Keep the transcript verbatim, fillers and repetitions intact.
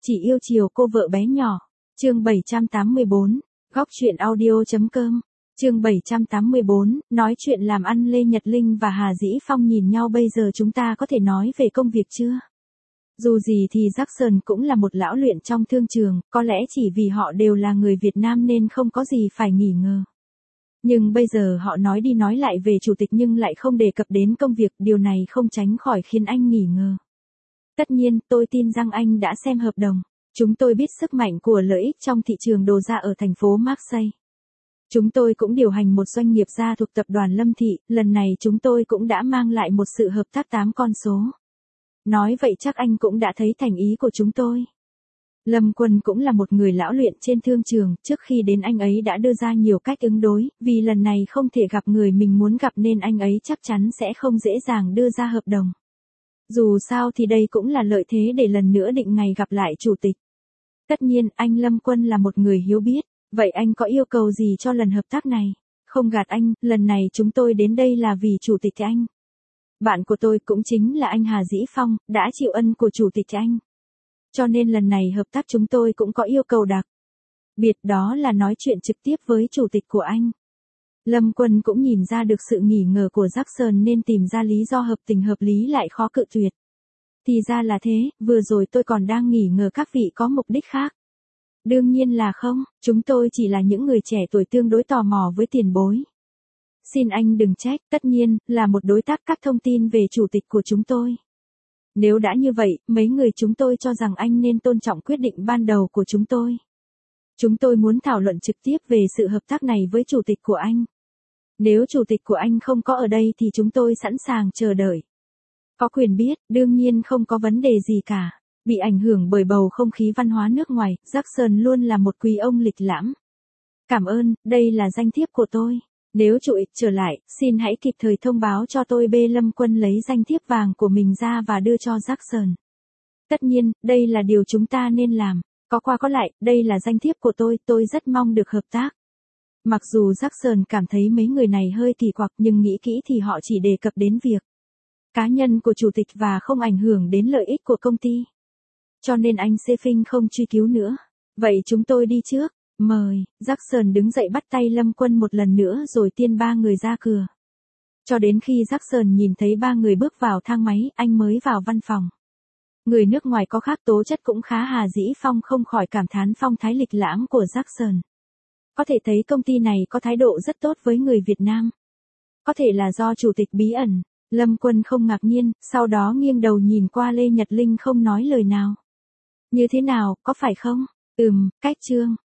Chỉ yêu chiều cô vợ bé nhỏ. Chương bảy trăm tám mươi bốn, góc chuyện audio.com. Chương bảy trăm tám mươi bốn, nói chuyện làm ăn. Lê Nhật Linh và Hà Dĩ Phong nhìn nhau. Bây giờ chúng ta có thể nói về công việc chưa? Dù gì thì Jackson cũng là một lão luyện trong thương trường, có lẽ chỉ vì họ đều là người Việt Nam nên không có gì phải nghi ngờ. Nhưng bây giờ họ nói đi nói lại về chủ tịch nhưng lại không đề cập đến công việc, điều này không tránh khỏi khiến anh nghi ngờ. Tất nhiên, tôi tin rằng anh đã xem hợp đồng. Chúng tôi biết sức mạnh của lợi ích trong thị trường đồ gia ở thành phố Marseille. Chúng tôi cũng điều hành một doanh nghiệp gia thuộc tập đoàn Lâm Thị, lần này chúng tôi cũng đã mang lại một sự hợp tác tám con số. Nói vậy chắc anh cũng đã thấy thành ý của chúng tôi. Lâm Quân cũng là một người lão luyện trên thương trường, trước khi đến anh ấy đã đưa ra nhiều cách ứng đối, vì lần này không thể gặp người mình muốn gặp nên anh ấy chắc chắn sẽ không dễ dàng đưa ra hợp đồng. Dù sao thì đây cũng là lợi thế để lần nữa định ngày gặp lại chủ tịch. Tất nhiên, anh Lâm Quân là một người hiếu biết, vậy anh có yêu cầu gì cho lần hợp tác này? Không gạt anh, lần này chúng tôi đến đây là vì chủ tịch anh. Bạn của tôi cũng chính là anh Hà Dĩ Phong, đã chịu ân của chủ tịch anh. Cho nên lần này hợp tác chúng tôi cũng có yêu cầu đặc biệt, đó là nói chuyện trực tiếp với chủ tịch của anh. Lâm Quân cũng nhìn ra được sự nghi ngờ của Jackson nên tìm ra lý do hợp tình hợp lý lại khó cự tuyệt. Thì ra là thế, vừa rồi tôi còn đang nghi ngờ các vị có mục đích khác. Đương nhiên là không, chúng tôi chỉ là những người trẻ tuổi tương đối tò mò với tiền bối. Xin anh đừng trách, tất nhiên, là một đối tác các thông tin về chủ tịch của chúng tôi. Nếu đã như vậy, mấy người chúng tôi cho rằng anh nên tôn trọng quyết định ban đầu của chúng tôi. Chúng tôi muốn thảo luận trực tiếp về sự hợp tác này với chủ tịch của anh. Nếu chủ tịch của anh không có ở đây thì chúng tôi sẵn sàng chờ đợi. Có quyền biết, đương nhiên không có vấn đề gì cả. Bị ảnh hưởng bởi bầu không khí văn hóa nước ngoài, Jackson luôn là một quý ông lịch lãm. Cảm ơn, đây là danh thiếp của tôi. Nếu chủ tịch trở lại, xin hãy kịp thời thông báo cho tôi. B. Lâm Quân lấy danh thiếp vàng của mình ra và đưa cho Jackson. Tất nhiên, đây là điều chúng ta nên làm. Có qua có lại, đây là danh thiếp của tôi, tôi rất mong được hợp tác. Mặc dù Jackson cảm thấy mấy người này hơi kỳ quặc nhưng nghĩ kỹ thì họ chỉ đề cập đến việc cá nhân của chủ tịch và không ảnh hưởng đến lợi ích của công ty. Cho nên anh Sefing không truy cứu nữa. Vậy chúng tôi đi trước. Mời. Jackson đứng dậy bắt tay Lâm Quân một lần nữa rồi tiên ba người ra cửa. Cho đến khi Jackson nhìn thấy ba người bước vào thang máy, anh mới vào văn phòng. Người nước ngoài có khác tố chất cũng khá. Hà Dĩ Phong không khỏi cảm thán phong thái lịch lãm của Jackson. Có thể thấy công ty này có thái độ rất tốt với người Việt Nam. Có thể là do chủ tịch bí ẩn. Lâm Quân không ngạc nhiên, sau đó nghiêng đầu nhìn qua Lê Nhật Linh không nói lời nào. Như thế nào, có phải không? Ừm, cách chương.